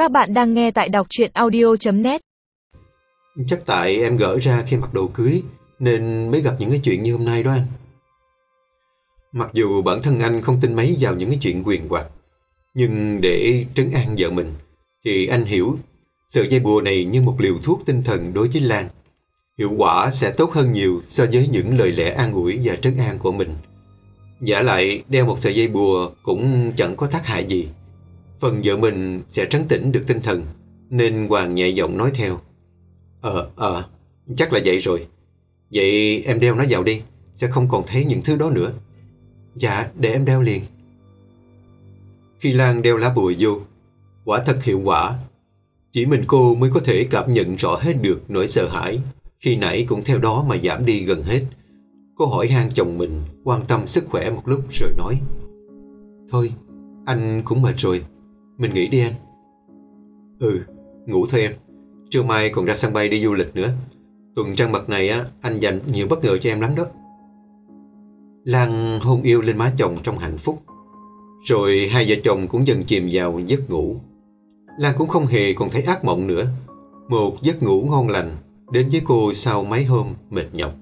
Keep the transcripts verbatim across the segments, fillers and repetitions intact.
Các bạn đang nghe tại đọc truyện audio chấm net. Chắc tại em gỡ ra khi mặc đồ cưới nên mới gặp những cái chuyện như hôm nay đó anh. Mặc dù bản thân anh không tin mấy vào những cái chuyện quyền hoặc, nhưng để trấn an vợ mình thì anh hiểu sợi dây bùa này như một liều thuốc tinh thần đối với Lan. Hiệu quả sẽ tốt hơn nhiều so với những lời lẽ an ủi và trấn an của mình. Vả lại đeo một sợi dây bùa cũng chẳng có tác hại gì. Phần vợ mình sẽ trấn tĩnh được tinh thần, nên Hoàng nhẹ giọng nói theo. Ờ, ờ, chắc là vậy rồi. Vậy em đeo nó vào đi, sẽ không còn thấy những thứ đó nữa. Dạ, để em đeo liền. Khi Lan đeo lá bùa vô, quả thật hiệu quả. Chỉ mình cô mới có thể cảm nhận rõ hết được nỗi sợ hãi, khi nãy cũng theo đó mà giảm đi gần hết. Cô hỏi han chồng mình, quan tâm sức khỏe một lúc rồi nói. Thôi, anh cũng mệt rồi, mình nghỉ đi anh. Ừ, ngủ thôi em. Trưa mai còn ra sân bay đi du lịch nữa. Tuần trăng mật này á, anh dành nhiều bất ngờ cho em lắm đó. Lan hôn yêu lên má chồng trong hạnh phúc. Rồi hai vợ chồng cũng dần chìm vào giấc ngủ. Lan cũng không hề còn thấy ác mộng nữa. Một giấc ngủ ngon lành đến với cô sau mấy hôm mệt nhọc.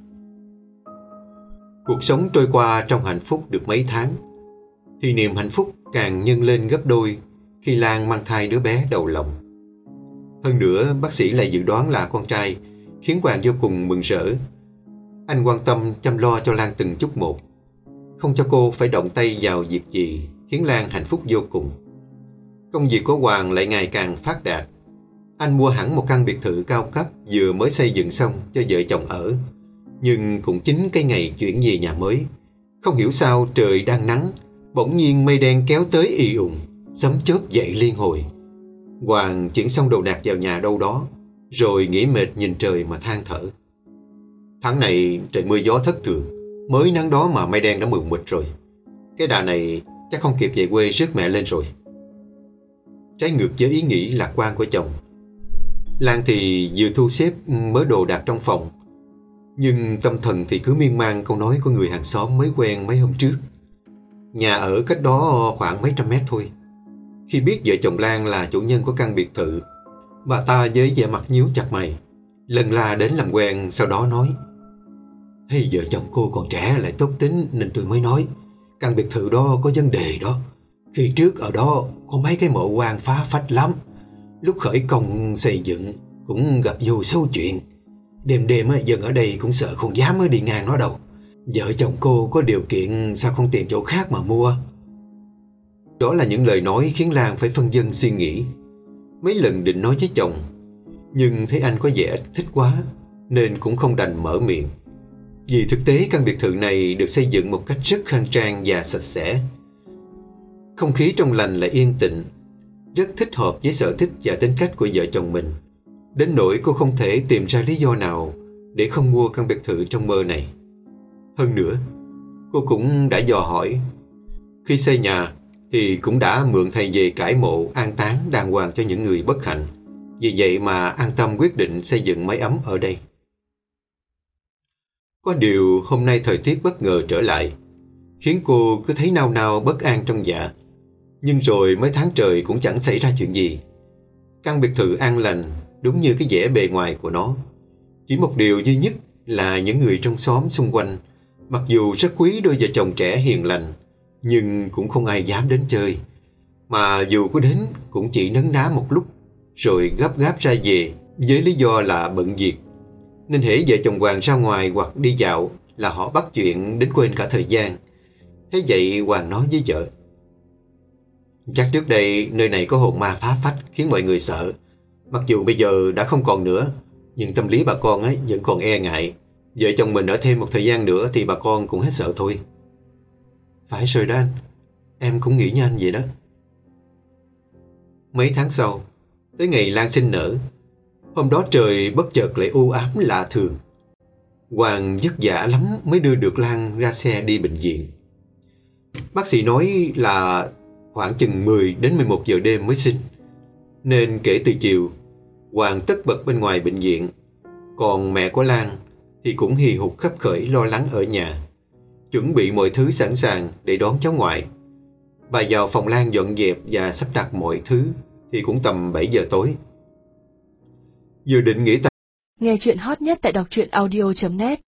Cuộc sống trôi qua trong hạnh phúc được mấy tháng, thì niềm hạnh phúc càng nhân lên gấp đôi khi Lan mang thai đứa bé đầu lòng. Hơn nữa, bác sĩ lại dự đoán là con trai, khiến Hoàng vô cùng mừng rỡ. Anh quan tâm chăm lo cho Lan từng chút một, không cho cô phải động tay vào việc gì, khiến Lan hạnh phúc vô cùng. Công việc của Hoàng lại ngày càng phát đạt. Anh mua hẳn một căn biệt thự cao cấp vừa mới xây dựng xong cho vợ chồng ở. Nhưng cũng chính cái ngày chuyển về nhà mới, không hiểu sao trời đang nắng, bỗng nhiên mây đen kéo tới ì ùng, sấm chớp dậy liên hồi. Hoàng chuyển xong đồ đạc vào nhà đâu đó, rồi nghỉ mệt nhìn trời mà than thở. Tháng này trời mưa gió thất thường, mới nắng đó mà mây đen đã mù mịt rồi. Cái đà này chắc không kịp về quê rước mẹ lên rồi. Trái ngược với ý nghĩ lạc quan của chồng, Lan thì vừa thu xếp mớ đồ đạc trong phòng, nhưng tâm thần thì cứ miên man câu nói của người hàng xóm mới quen mấy hôm trước. Nhà ở cách đó khoảng mấy trăm mét thôi. Khi biết vợ chồng Lan là chủ nhân của căn biệt thự, bà ta với vẻ mặt nhíu chặt mày, lần la đến làm quen, sau đó nói. Hay vợ chồng cô còn trẻ lại tốt tính nên tôi mới nói, căn biệt thự đó có vấn đề đó. Khi trước ở đó có mấy cái mộ quan phá phách lắm. Lúc khởi công xây dựng cũng gặp vô số chuyện. Đêm đêm dân ở đây cũng sợ không dám đi ngang nó đâu. Vợ chồng cô có điều kiện sao không tìm chỗ khác mà mua. Đó là những lời nói khiến Lan phải phân vân suy nghĩ. Mấy lần định nói với chồng, nhưng thấy anh có vẻ thích quá nên cũng không đành mở miệng. Vì thực tế căn biệt thự này được xây dựng một cách rất khang trang và sạch sẽ. Không khí trong lành lại yên tĩnh, rất thích hợp với sở thích và tính cách của vợ chồng mình. Đến nỗi cô không thể tìm ra lý do nào để không mua căn biệt thự trong mơ này. Hơn nữa, cô cũng đã dò hỏi. Khi xây nhà thì cũng đã mượn thầy về cải mộ an táng đàng hoàng cho những người bất hạnh. Vì vậy mà an tâm quyết định xây dựng mái ấm ở đây. Có điều hôm nay thời tiết bất ngờ trở lại, khiến cô cứ thấy nao nao bất an trong dạ. Nhưng rồi mấy tháng trời cũng chẳng xảy ra chuyện gì. Căn biệt thự an lành đúng như cái vẻ bề ngoài của nó. Chỉ một điều duy nhất là những người trong xóm xung quanh, mặc dù rất quý đôi vợ chồng trẻ hiền lành, nhưng cũng không ai dám đến chơi. Mà dù có đến cũng chỉ nấn ná một lúc, rồi gấp gáp ra về với lý do là bận việc. Nên hễ vợ chồng Hoàng ra ngoài hoặc đi dạo là họ bắt chuyện đến quên cả thời gian. Thế vậy Hoàng nói với vợ. Chắc trước đây nơi này có hồn ma phá phách khiến mọi người sợ. Mặc dù bây giờ đã không còn nữa, nhưng tâm lý bà con ấy vẫn còn e ngại. Vợ chồng mình ở thêm một thời gian nữa thì bà con cũng hết sợ thôi. Phải rồi đó anh, em cũng nghĩ như anh vậy đó. Mấy tháng sau, tới ngày Lan sinh nở, hôm đó trời bất chợt lại u ám lạ thường. Hoàng vất vả lắm mới đưa được Lan ra xe đi bệnh viện. Bác sĩ nói là khoảng chừng mười đến mười một giờ đêm mới sinh. Nên kể từ chiều, Hoàng tất bật bên ngoài bệnh viện. Còn mẹ của Lan thì cũng hì hục khấp khởi lo lắng ở nhà, chuẩn bị mọi thứ sẵn sàng để đón cháu ngoại. Bà vào phòng Lan dọn dẹp và sắp đặt mọi thứ, thì cũng tầm bảy giờ tối. Vừa định nghỉ tay. Nghe chuyện hot nhất tại đọc truyện audio chấm net